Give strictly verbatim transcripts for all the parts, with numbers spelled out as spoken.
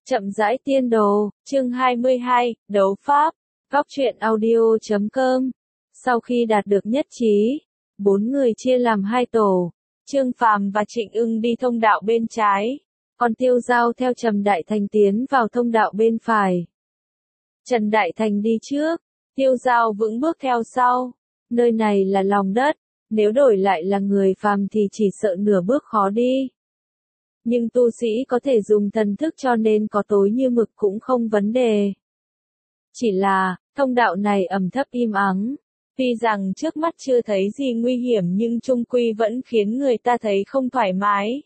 Chậm rãi tiên đồ, chương hai mươi hai, đấu pháp, góc truyện audio chấm com. Sau khi đạt được nhất trí, bốn người chia làm hai tổ, Trương Phàm và Trịnh Ưng đi thông đạo bên trái, còn Tiêu Giao theo Trầm Đại Thành tiến vào thông đạo bên phải. Trần Đại Thành đi trước, Tiêu Giao vững bước theo sau. Nơi này là lòng đất, nếu đổi lại là người phàm thì chỉ sợ nửa bước khó đi. Nhưng tu sĩ có thể dùng thần thức cho nên có tối như mực cũng không vấn đề. Chỉ là, thông đạo này ẩm thấp im ắng, tuy rằng trước mắt chưa thấy gì nguy hiểm nhưng chung quy vẫn khiến người ta thấy không thoải mái.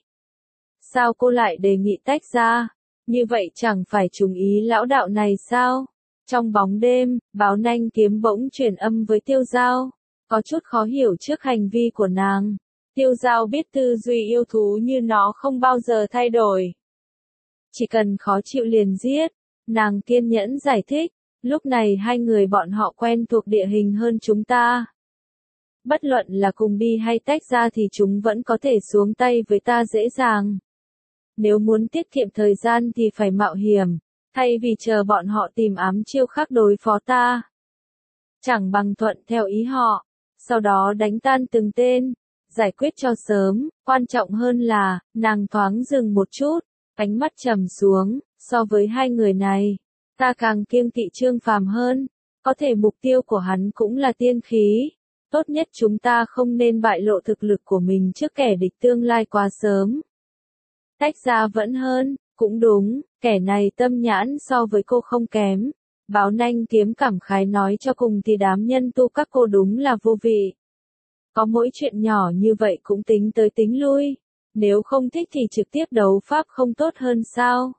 Sao cô lại đề nghị tách ra? Như vậy chẳng phải trùng ý lão đạo này sao? Trong bóng đêm, Báo Nanh Kiếm bỗng truyền âm với Tiêu Giao, có chút khó hiểu trước hành vi của nàng. Tiêu Giao biết tư duy yêu thú như nó không bao giờ thay đổi. Chỉ cần khó chịu liền giết, nàng kiên nhẫn giải thích, lúc này hai người bọn họ quen thuộc địa hình hơn chúng ta. Bất luận là cùng đi hay tách ra thì chúng vẫn có thể xuống tay với ta dễ dàng. Nếu muốn tiết kiệm thời gian thì phải mạo hiểm, thay vì chờ bọn họ tìm ám chiêu khác đối phó ta. Chẳng bằng thuận theo ý họ, sau đó đánh tan từng tên. Giải quyết cho sớm, quan trọng hơn là, nàng thoáng dừng một chút, ánh mắt trầm xuống, so với hai người này, ta càng kiêng kỵ Trương Phàm hơn, có thể mục tiêu của hắn cũng là tiên khí, tốt nhất chúng ta không nên bại lộ thực lực của mình trước kẻ địch tương lai quá sớm. Tách ra vẫn hơn, cũng đúng, kẻ này tâm nhãn so với cô không kém. Báo Nanh Kiếm cảm khái nói cho cùng thì đám nhân tu các cô đúng là vô vị. Có mỗi chuyện nhỏ như vậy cũng tính tới tính lui, nếu không thích thì trực tiếp đấu pháp không tốt hơn sao?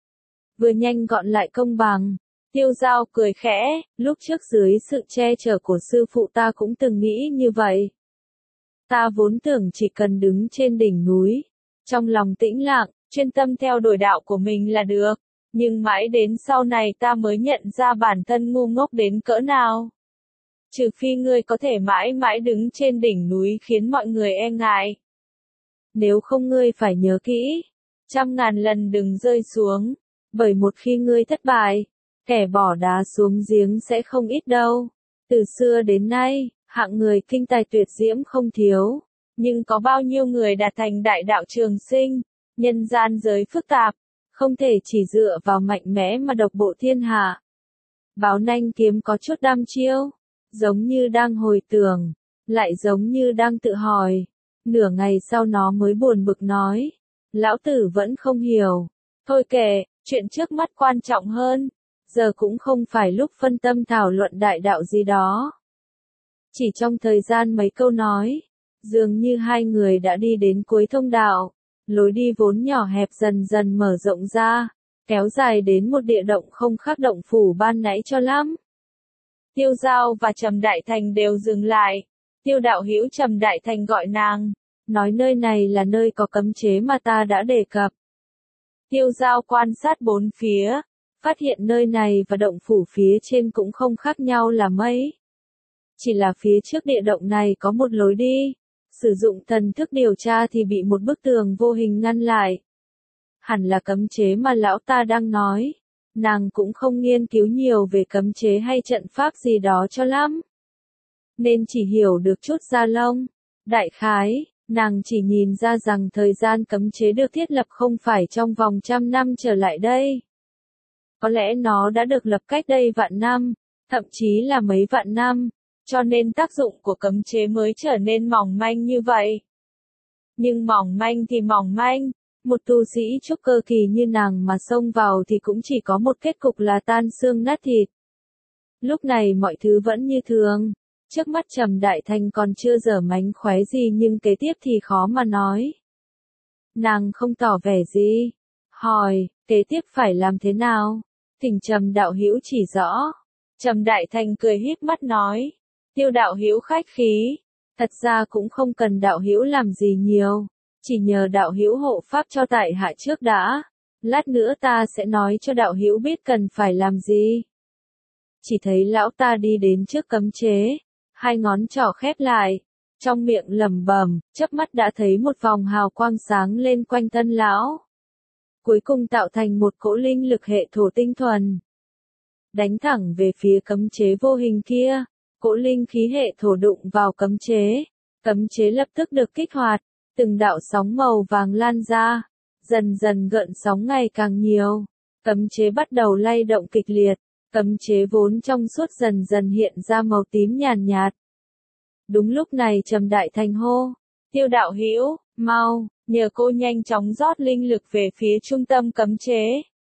Vừa nhanh gọn lại công bằng, Tiêu Giao cười khẽ, lúc trước dưới sự che chở của sư phụ ta cũng từng nghĩ như vậy. Ta vốn tưởng chỉ cần đứng trên đỉnh núi, trong lòng tĩnh lặng, chuyên tâm theo đuổi đạo của mình là được, nhưng mãi đến sau này ta mới nhận ra bản thân ngu ngốc đến cỡ nào. Trừ phi ngươi có thể mãi mãi đứng trên đỉnh núi khiến mọi người e ngại. Nếu không ngươi phải nhớ kỹ, trăm ngàn lần đừng rơi xuống, bởi một khi ngươi thất bại, kẻ bỏ đá xuống giếng sẽ không ít đâu. Từ xưa đến nay, hạng người kinh tài tuyệt diễm không thiếu, nhưng có bao nhiêu người đạt thành đại đạo trường sinh, nhân gian giới phức tạp, không thể chỉ dựa vào mạnh mẽ mà độc bộ thiên hạ. Báo Nanh Kiếm có chút đăm chiêu. Giống như đang hồi tưởng, lại giống như đang tự hỏi. Nửa ngày sau nó mới buồn bực nói, lão tử vẫn không hiểu. Thôi kệ, chuyện trước mắt quan trọng hơn, giờ cũng không phải lúc phân tâm thảo luận đại đạo gì đó. Chỉ trong thời gian mấy câu nói, dường như hai người đã đi đến cuối thông đạo, lối đi vốn nhỏ hẹp dần dần mở rộng ra, kéo dài đến một địa động không khác động phủ ban nãy cho lắm. Tiêu Giao và Trầm Đại Thành đều dừng lại. Tiêu đạo hữu Trầm Đại Thành gọi nàng, nói nơi này là nơi có cấm chế mà ta đã đề cập. Tiêu Giao quan sát bốn phía, phát hiện nơi này và động phủ phía trên cũng không khác nhau là mấy. Chỉ là phía trước địa động này có một lối đi, sử dụng thần thức điều tra thì bị một bức tường vô hình ngăn lại. Hẳn là cấm chế mà lão ta đang nói. Nàng cũng không nghiên cứu nhiều về cấm chế hay trận pháp gì đó cho lắm, nên chỉ hiểu được chút da lông. Đại khái, nàng chỉ nhìn ra rằng thời gian cấm chế được thiết lập không phải trong vòng trăm năm trở lại đây. Có lẽ nó đã được lập cách đây vạn năm, thậm chí là mấy vạn năm, cho nên tác dụng của cấm chế mới trở nên mỏng manh như vậy. Nhưng mỏng manh thì mỏng manh. Một tu sĩ trúc cơ kỳ như nàng mà xông vào thì cũng chỉ có một kết cục là tan xương nát thịt. Lúc này mọi thứ vẫn như thường, trước mắt Trầm Đại Thành còn chưa dở mánh khóe gì nhưng kế tiếp thì khó mà nói. Nàng không tỏ vẻ gì, hỏi, kế tiếp phải làm thế nào? Thỉnh Trầm đạo hữu chỉ rõ. Trầm Đại Thành cười híp mắt nói, Tiêu đạo hữu khách khí, thật ra cũng không cần đạo hữu làm gì nhiều. Chỉ nhờ đạo hữu hộ pháp cho tại hạ trước đã, lát nữa ta sẽ nói cho đạo hữu biết cần phải làm gì. Chỉ thấy lão ta đi đến trước cấm chế, hai ngón trỏ khép lại, trong miệng lẩm bẩm, chớp mắt đã thấy một vòng hào quang sáng lên quanh thân lão. cuối cùng tạo thành một cỗ linh lực hệ thổ tinh thuần. Đánh thẳng về phía cấm chế vô hình kia, cỗ linh khí hệ thổ đụng vào cấm chế. Cấm chế lập tức được kích hoạt, từng đạo sóng màu vàng lan ra, dần dần gợn sóng ngày càng nhiều. Cấm chế bắt đầu lay động kịch liệt, cấm chế vốn trong suốt dần dần hiện ra màu tím nhàn nhạt. Đúng lúc này Trầm Đại Thành hô, Tiêu đạo hữu, mau, nhờ cô nhanh chóng rót linh lực về phía trung tâm cấm chế.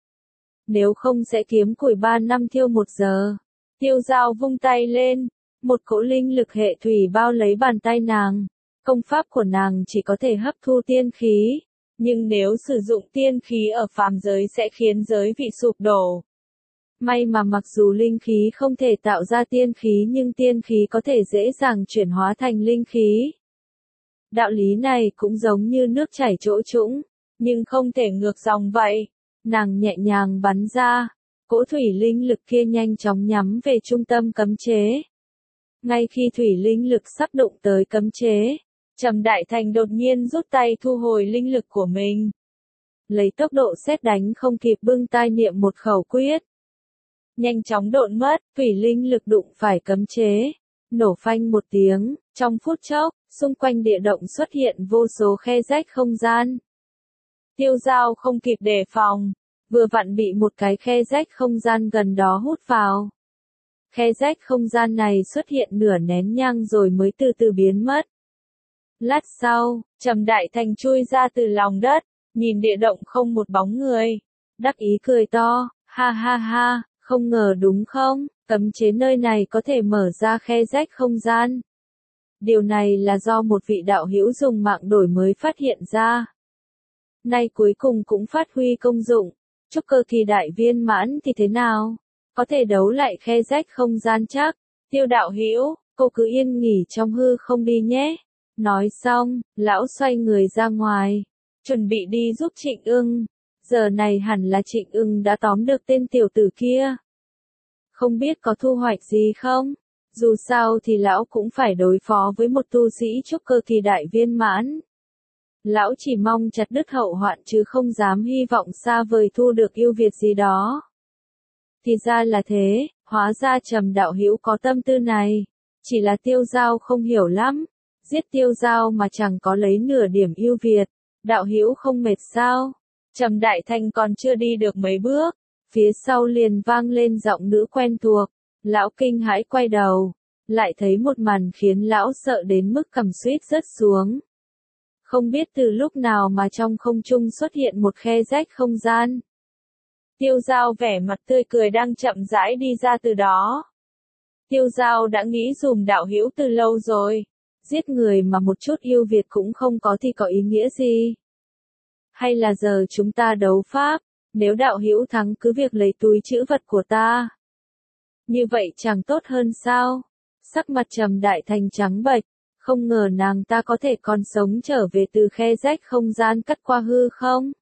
Nếu không sẽ kiếm củi ba năm thiêu một giờ. Tiêu Giao vung tay lên, một cỗ linh lực hệ thủy bao lấy bàn tay nàng. Công pháp của nàng chỉ có thể hấp thu tiên khí, nhưng nếu sử dụng tiên khí ở phàm giới sẽ khiến giới vị sụp đổ. May mà mặc dù linh khí không thể tạo ra tiên khí nhưng tiên khí có thể dễ dàng chuyển hóa thành linh khí. Đạo lý này cũng giống như nước chảy chỗ trũng, nhưng không thể ngược dòng vậy. Nàng nhẹ nhàng bắn ra, cỗ thủy linh lực kia nhanh chóng nhắm về trung tâm cấm chế. Ngay khi thủy linh lực sắp đụng tới cấm chế, Trầm Đại Thành đột nhiên rút tay thu hồi linh lực của mình. Lấy tốc độ sét đánh không kịp bưng tai niệm một khẩu quyết. Nhanh chóng độn mất, thủy linh lực đụng phải cấm chế. Nổ phanh một tiếng, trong phút chốc, xung quanh địa động xuất hiện vô số khe rách không gian. Tiêu Giao không kịp đề phòng, vừa vặn bị một cái khe rách không gian gần đó hút vào. Khe rách không gian này xuất hiện nửa nén nhang rồi mới từ từ biến mất. Lát sau, Trầm Đại Thành chui ra từ lòng đất, nhìn địa động không một bóng người. Đắc ý cười to, ha ha ha, không ngờ đúng không, cấm chế nơi này có thể mở ra khe rách không gian. Điều này là do một vị đạo hữu dùng mạng đổi mới phát hiện ra. Nay cuối cùng cũng phát huy công dụng, trúc cơ kỳ đại viên mãn thì thế nào? Có thể đấu lại khe rách không gian chắc. Tiêu đạo hữu, cô cứ yên nghỉ trong hư không đi nhé. Nói xong, lão xoay người ra ngoài, chuẩn bị đi giúp Trịnh Ưng. Giờ này hẳn là Trịnh Ưng đã tóm được tên tiểu tử kia. Không biết có thu hoạch gì không? Dù sao thì lão cũng phải đối phó với một tu sĩ trúc cơ kỳ đại viên mãn. Lão chỉ mong chặt đứt hậu hoạn chứ không dám hy vọng xa vời thu được ưu việt gì đó. Thì ra là thế, hóa ra Trầm đạo hữu có tâm tư này. Chỉ là Tiêu Giao không hiểu lắm. Giết Tiêu Giao mà chẳng có lấy nửa điểm ưu việt. Đạo hữu không mệt sao? Trầm Đại Thành còn chưa đi được mấy bước. Phía sau liền vang lên giọng nữ quen thuộc. Lão kinh hãi quay đầu. Lại thấy một màn khiến lão sợ đến mức cầm suýt rớt xuống. Không biết từ lúc nào mà trong không trung xuất hiện một khe rách không gian. Tiêu Giao vẻ mặt tươi cười đang chậm rãi đi ra từ đó. Tiêu Giao đã nghĩ dùm đạo hữu từ lâu rồi. Giết người mà một chút yêu Việt cũng không có thì có ý nghĩa gì? Hay là giờ chúng ta đấu pháp, nếu đạo hữu thắng cứ việc lấy túi trữ vật của ta. Như vậy chẳng tốt hơn sao? Sắc mặt Trầm Đại Thành trắng bệch, không ngờ nàng ta có thể còn sống trở về từ khe rách không gian cắt qua hư không?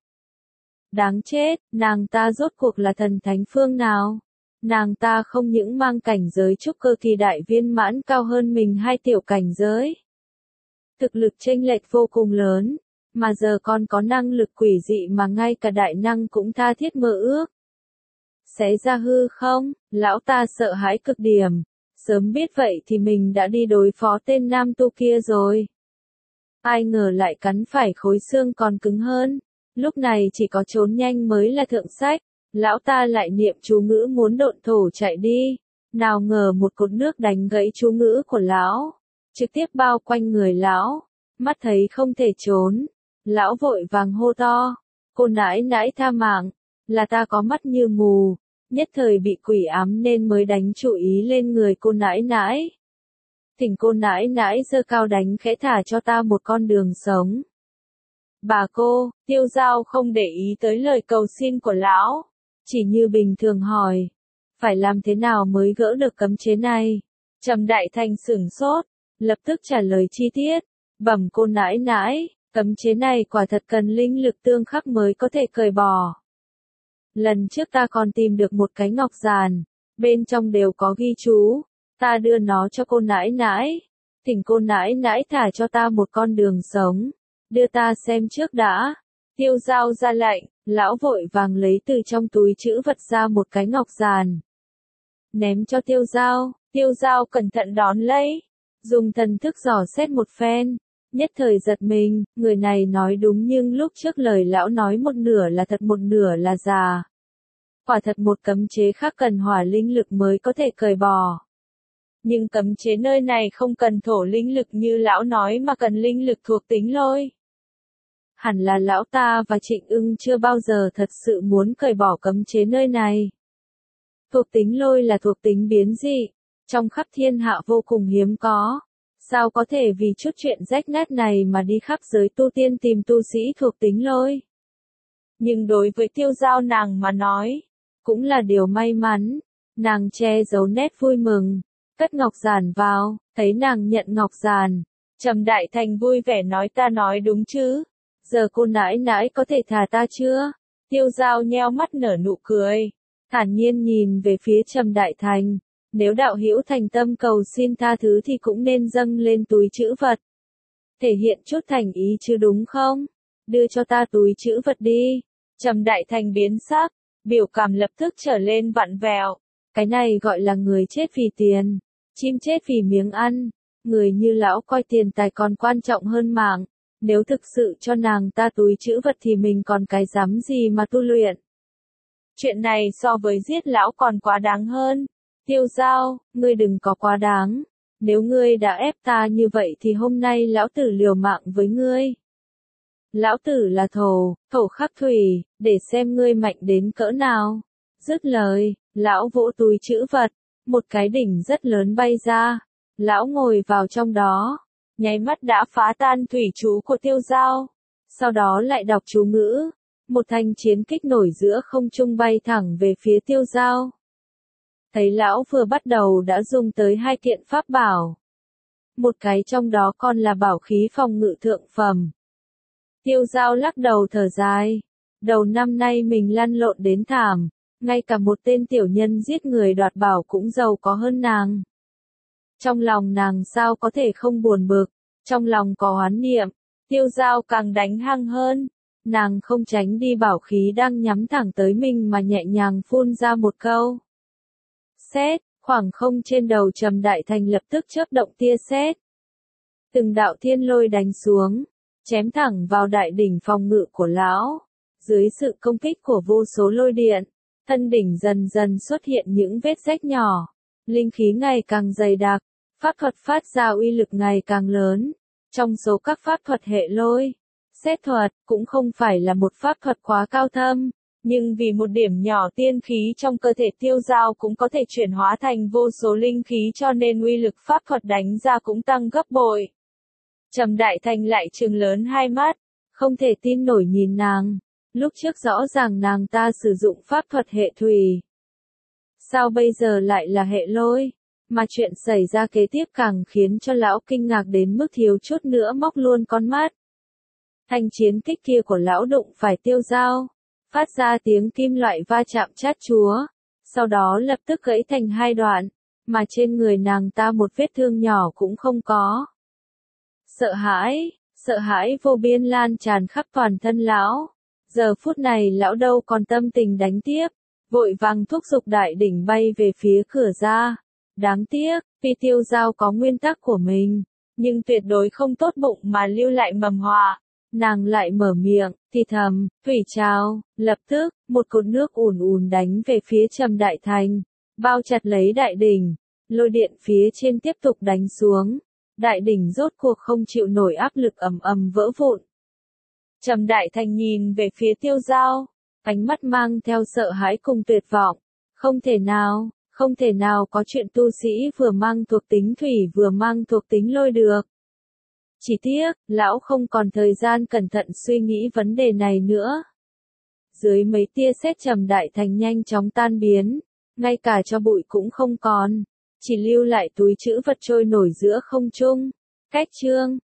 Đáng chết, nàng ta rốt cuộc là thần thánh phương nào? Nàng ta không những mang cảnh giới trúc cơ kỳ đại viên mãn cao hơn mình hai tiểu cảnh giới. Thực lực chênh lệch vô cùng lớn, mà giờ còn có năng lực quỷ dị mà ngay cả đại năng cũng tha thiết mơ ước. Xé ra hư không, lão ta sợ hãi cực điểm. Sớm biết vậy thì mình đã đi đối phó tên nam tu kia rồi. Ai ngờ lại cắn phải khối xương còn cứng hơn. Lúc này chỉ có trốn nhanh mới là thượng sách. Lão ta lại niệm chú ngữ muốn độn thổ chạy đi. Nào ngờ một cột nước đánh gãy chú ngữ của lão. Trực tiếp bao quanh người lão. Mắt thấy không thể trốn. Lão vội vàng hô to. Cô nãi nãi tha mạng. Là ta có mắt như mù. Nhất thời bị quỷ ám nên mới đánh chủ ý lên người cô nãi nãi. Thỉnh cô nãi nãi giơ cao đánh khẽ thả cho ta một con đường sống. Bà cô, Tiêu Giao không để ý tới lời cầu xin của lão. Chỉ như bình thường hỏi. Phải làm thế nào mới gỡ được cấm chế này? Trầm Đại Thành sửng sốt. Lập tức trả lời chi tiết. Bẩm cô nãi nãi, cấm chế này quả thật cần linh lực tương khắc mới có thể cởi bỏ. Lần trước ta còn tìm được một cái ngọc giàn, bên trong đều có ghi chú, ta đưa nó cho cô nãi nãi, thỉnh cô nãi nãi thả cho ta một con đường sống, đưa ta xem trước đã. Tiêu Giao ra lệnh, Lão vội vàng lấy từ trong túi trữ vật ra một cái ngọc giàn. Ném cho Tiêu Dao, Tiêu Dao cẩn thận đón lấy. Dùng thần thức dò xét một phen. Nhất thời giật mình, người này nói đúng nhưng lúc trước lời lão nói một nửa là thật một nửa là giả. Quả thật một cấm chế khác cần hỏa linh lực mới có thể cởi bỏ. Nhưng cấm chế nơi này không cần thổ linh lực như lão nói mà cần linh lực thuộc tính lôi. Hẳn là lão ta và Trịnh Ưng chưa bao giờ thật sự muốn cởi bỏ cấm chế nơi này. Thuộc tính lôi là thuộc tính biến dị, trong khắp thiên hạ vô cùng hiếm có. Sao có thể vì chút chuyện rách nát này mà đi khắp giới tu tiên tìm tu sĩ thuộc tính lôi? Nhưng đối với Tiêu Dao nàng mà nói, cũng là điều may mắn. Nàng che giấu nét vui mừng, cất ngọc giản vào, thấy nàng nhận ngọc giản. Trầm Đại Thành vui vẻ nói ta nói đúng chứ? Giờ cô nãi nãi có thể thả ta chưa? Tiêu Dao nheo mắt nở nụ cười, thản nhiên nhìn về phía Trầm Đại Thành. Nếu đạo hữu thành tâm cầu xin tha thứ thì cũng nên dâng lên túi trữ vật. Thể hiện chút thành ý chứ đúng không? Đưa cho ta túi trữ vật đi. Trầm Đại Thành biến sắc, biểu cảm lập tức trở lên vặn vẹo. Cái này gọi là người chết vì tiền, chim chết vì miếng ăn. Người như lão coi tiền tài còn quan trọng hơn mạng. Nếu thực sự cho nàng ta túi trữ vật thì mình còn cái dám gì mà tu luyện. Chuyện này so với giết lão còn quá đáng hơn. Tiêu Dao, ngươi đừng có quá đáng. Nếu ngươi đã ép ta như vậy thì hôm nay lão tử liều mạng với ngươi. Lão tử là thổ, thổ khắc thủy, để xem ngươi mạnh đến cỡ nào. Dứt lời, lão vỗ túi trữ vật, một cái đỉnh rất lớn bay ra. Lão ngồi vào trong đó, nháy mắt đã phá tan thủy chú của Tiêu Dao. Sau đó lại đọc chú ngữ, một thanh chiến kích nổi giữa không trung bay thẳng về phía Tiêu Dao. Thấy lão vừa bắt đầu đã dùng tới hai kiện pháp bảo. Một cái trong đó còn là bảo khí phòng ngự thượng phẩm. Tiêu Dao lắc đầu thở dài. Đầu năm nay mình lăn lộn đến thảm, ngay cả một tên tiểu nhân giết người đoạt bảo cũng giàu có hơn nàng. Trong lòng nàng sao có thể không buồn bực, trong lòng có oán niệm. Tiêu Dao càng đánh hăng hơn. Nàng không tránh đi bảo khí đang nhắm thẳng tới mình mà nhẹ nhàng phun ra một câu. Sét, khoảng không trên đầu Trầm Đại Thành lập tức chớp động tia sét. Từng đạo thiên lôi đánh xuống, chém thẳng vào đại đỉnh phòng ngự của lão. Dưới sự công kích của vô số lôi điện, thân đỉnh dần dần xuất hiện những vết rách nhỏ. Linh khí ngày càng dày đặc, pháp thuật phát ra uy lực ngày càng lớn. Trong số các pháp thuật hệ lôi, sét thuật cũng không phải là một pháp thuật quá cao thâm. Nhưng vì một điểm nhỏ tiên khí trong cơ thể Tiêu Dao cũng có thể chuyển hóa thành vô số linh khí cho nên uy lực pháp thuật đánh ra cũng tăng gấp bội. Trầm Đại Thành lại trừng lớn hai mắt, không thể tin nổi nhìn nàng. Lúc trước rõ ràng nàng ta sử dụng pháp thuật hệ thủy. Sao bây giờ lại là hệ lôi? Mà chuyện xảy ra kế tiếp càng khiến cho lão kinh ngạc đến mức thiếu chút nữa móc luôn con mắt. Thanh chiến kích kia của lão đụng phải Tiêu Dao, phát ra tiếng kim loại va chạm chát chúa, sau đó lập tức gãy thành hai đoạn, mà trên người nàng ta một vết thương nhỏ cũng không có. Sợ hãi, sợ hãi vô biên lan tràn khắp toàn thân lão. Giờ phút này lão đâu còn tâm tình đánh tiếp, vội vàng thúc giục đại đỉnh bay về phía cửa ra. Đáng tiếc, vì Tiêu Dao có nguyên tắc của mình, nhưng tuyệt đối không tốt bụng mà lưu lại mầm họa. Nàng lại mở miệng, thì thầm, thủy trào, lập tức, một cột nước ùn ùn đánh về phía Trầm Đại Thành, bao chặt lấy đại đỉnh, lôi điện phía trên tiếp tục đánh xuống, đại đỉnh rốt cuộc không chịu nổi áp lực ầm ầm vỡ vụn. Trầm Đại Thành nhìn về phía Tiêu Dao, ánh mắt mang theo sợ hãi cùng tuyệt vọng, không thể nào, không thể nào có chuyện tu sĩ vừa mang thuộc tính thủy vừa mang thuộc tính lôi được. Chỉ tiếc, lão không còn thời gian cẩn thận suy nghĩ vấn đề này nữa. Dưới mấy tia sét Trầm Đại Thành nhanh chóng tan biến, ngay cả cho bụi cũng không còn, chỉ lưu lại túi trữ vật trôi nổi giữa không trung. Cách chương